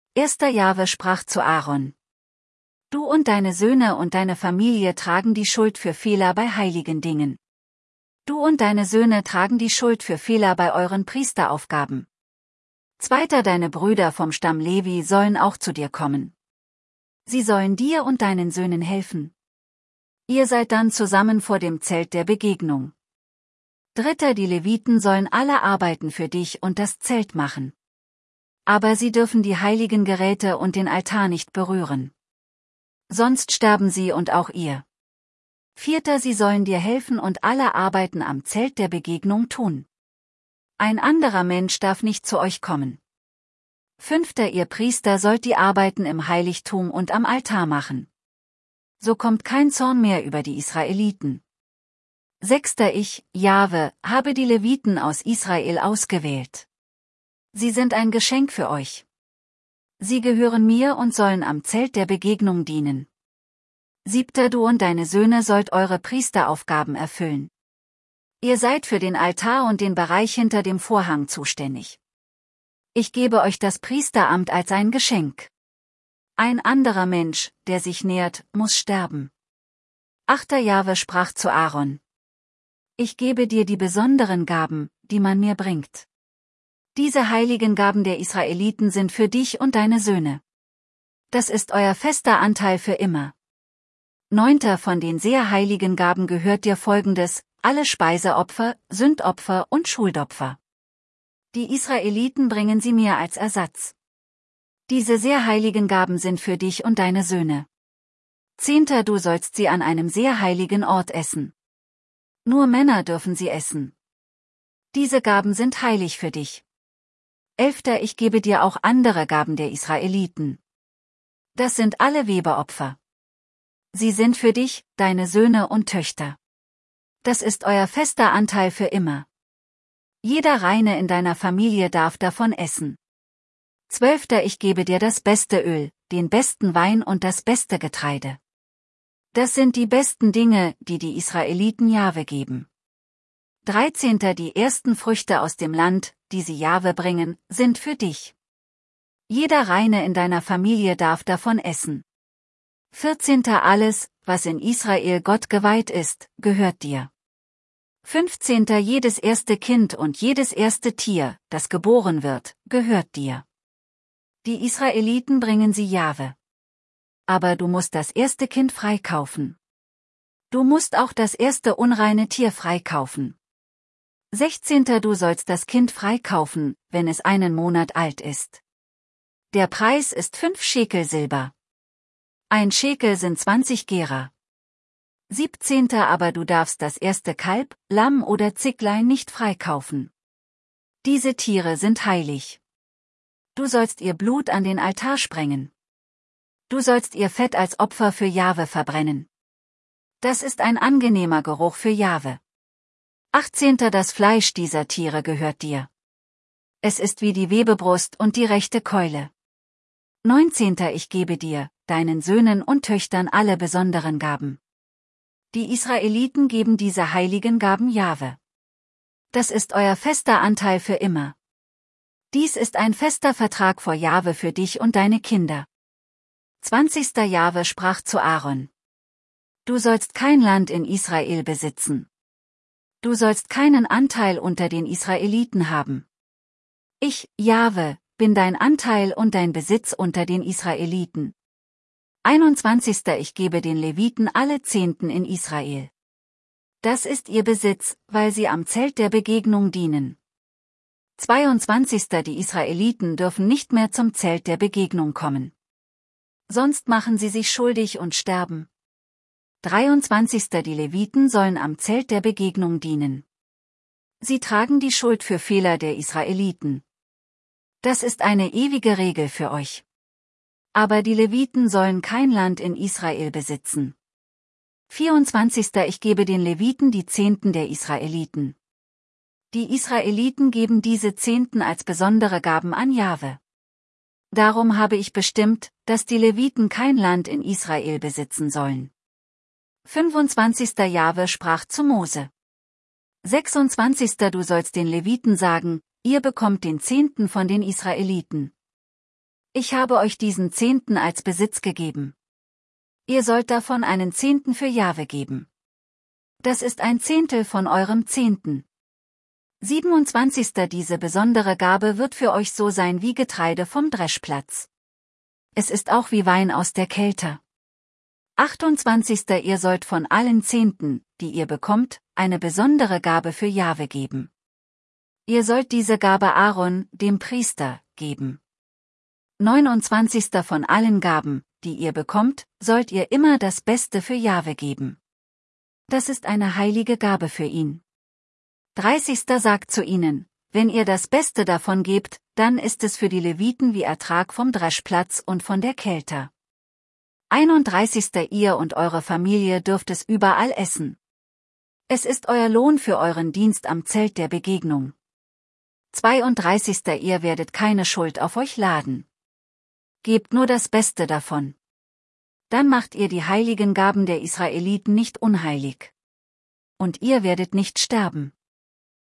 Jahwe sprach zu Aaron: Du und deine Söhne und deine Familie tragen die Schuld für Fehler bei heiligen Dingen. Du und deine Söhne tragen die Schuld für Fehler bei euren Priesteraufgaben. Deine Brüder vom Stamm Levi sollen auch zu dir kommen. Sie sollen dir und deinen Söhnen helfen. Ihr seid dann zusammen vor dem Zelt der Begegnung. Die Leviten sollen alle Arbeiten für dich und das Zelt machen. Aber sie dürfen die heiligen Geräte und den Altar nicht berühren. Sonst sterben sie und auch ihr. Sie sollen dir helfen und alle Arbeiten am Zelt der Begegnung tun. Ein anderer Mensch darf nicht zu euch kommen. Ihr Priester sollt die Arbeiten im Heiligtum und am Altar machen. So kommt kein Zorn mehr über die Israeliten. Ich, Jahwe, habe die Leviten aus Israel ausgewählt. Sie sind ein Geschenk für euch. Sie gehören mir und sollen am Zelt der Begegnung dienen. Du und deine Söhne sollt eure Priesteraufgaben erfüllen. Ihr seid für den Altar und den Bereich hinter dem Vorhang zuständig. Ich gebe euch das Priesteramt als ein Geschenk. Ein anderer Mensch, der sich nähert, muss sterben. Jahwe sprach zu Aaron: Ich gebe dir die besonderen Gaben, die man mir bringt. Diese heiligen Gaben der Israeliten sind für dich und deine Söhne. Das ist euer fester Anteil für immer. Von den sehr heiligen Gaben gehört dir Folgendes: alle Speiseopfer, Sündopfer und Schuldopfer. Die Israeliten bringen sie mir als Ersatz. Diese sehr heiligen Gaben sind für dich und deine Söhne. Du sollst sie an einem sehr heiligen Ort essen. Nur Männer dürfen sie essen. Diese Gaben sind heilig für dich. Ich gebe dir auch andere Gaben der Israeliten. Das sind alle Webeopfer. Sie sind für dich, deine Söhne und Töchter. Das ist euer fester Anteil für immer. Jeder Reine in deiner Familie darf davon essen. Ich gebe dir das beste Öl, den besten Wein und das beste Getreide. Das sind die besten Dinge, die die Israeliten Jahwe geben. Die ersten Früchte aus dem Land, die sie Jahwe bringen, sind für dich. Jeder Reine in deiner Familie darf davon essen. Alles, was in Israel Gott geweiht ist, gehört dir. Jedes erste Kind und jedes erste Tier, das geboren wird, gehört dir. Die Israeliten bringen sie Jahwe. Aber du musst das erste Kind freikaufen. Du musst auch das erste unreine Tier freikaufen. Du sollst das Kind freikaufen, wenn es 1 Monat alt ist. Der Preis ist 5 Schekel Silber. 1 Schekel sind 20 Gera. Aber du darfst das erste Kalb, Lamm oder Zicklein nicht freikaufen. Diese Tiere sind heilig. Du sollst ihr Blut an den Altar sprengen. Du sollst ihr Fett als Opfer für Jahwe verbrennen. Das ist ein angenehmer Geruch für Jahwe. Das Fleisch dieser Tiere gehört dir. Es ist wie die Webebrust und die rechte Keule. Ich gebe dir, deinen Söhnen und Töchtern alle besonderen Gaben. Die Israeliten geben diese heiligen Gaben Jahwe. Das ist euer fester Anteil für immer. Dies ist ein fester Vertrag vor Jahwe für dich und deine Kinder. Jahwe sprach zu Aaron: Du sollst kein Land in Israel besitzen. Du sollst keinen Anteil unter den Israeliten haben. Ich, Jahwe, bin dein Anteil und dein Besitz unter den Israeliten. Ich gebe den Leviten alle Zehnten in Israel. Das ist ihr Besitz, weil sie am Zelt der Begegnung dienen. Die Israeliten dürfen nicht mehr zum Zelt der Begegnung kommen. Sonst machen sie sich schuldig und sterben. Die Leviten sollen am Zelt der Begegnung dienen. Sie tragen die Schuld für Fehler der Israeliten. Das ist eine ewige Regel für euch. Aber die Leviten sollen kein Land in Israel besitzen. Ich gebe den Leviten die Zehnten der Israeliten. Die Israeliten geben diese Zehnten als besondere Gaben an Jahwe. Darum habe ich bestimmt, dass die Leviten kein Land in Israel besitzen sollen. Jahwe sprach zu Mose: Du sollst den Leviten sagen, ihr bekommt den Zehnten von den Israeliten. Ich habe euch diesen Zehnten als Besitz gegeben. Ihr sollt davon einen Zehnten für Jahwe geben. Das ist ein Zehntel von eurem Zehnten. 27. Diese besondere Gabe wird für euch so sein wie Getreide vom Dreschplatz. Es ist auch wie Wein aus der Kelter. 28. Ihr sollt von allen Zehnten, die ihr bekommt, eine besondere Gabe für Jahwe geben. Ihr sollt diese Gabe Aaron, dem Priester, geben. 29. Von allen Gaben, die ihr bekommt, sollt ihr immer das Beste für Jahwe geben. Das ist eine heilige Gabe für ihn. 30. sagt zu ihnen, wenn ihr das Beste davon gebt, dann ist es für die Leviten wie Ertrag vom Dreschplatz und von der Kelter. 31. Ihr und eure Familie dürft es überall essen. Es ist euer Lohn für euren Dienst am Zelt der Begegnung. 32. Ihr werdet keine Schuld auf euch laden. Gebt nur das Beste davon. Dann macht ihr die heiligen Gaben der Israeliten nicht unheilig. Und ihr werdet nicht sterben.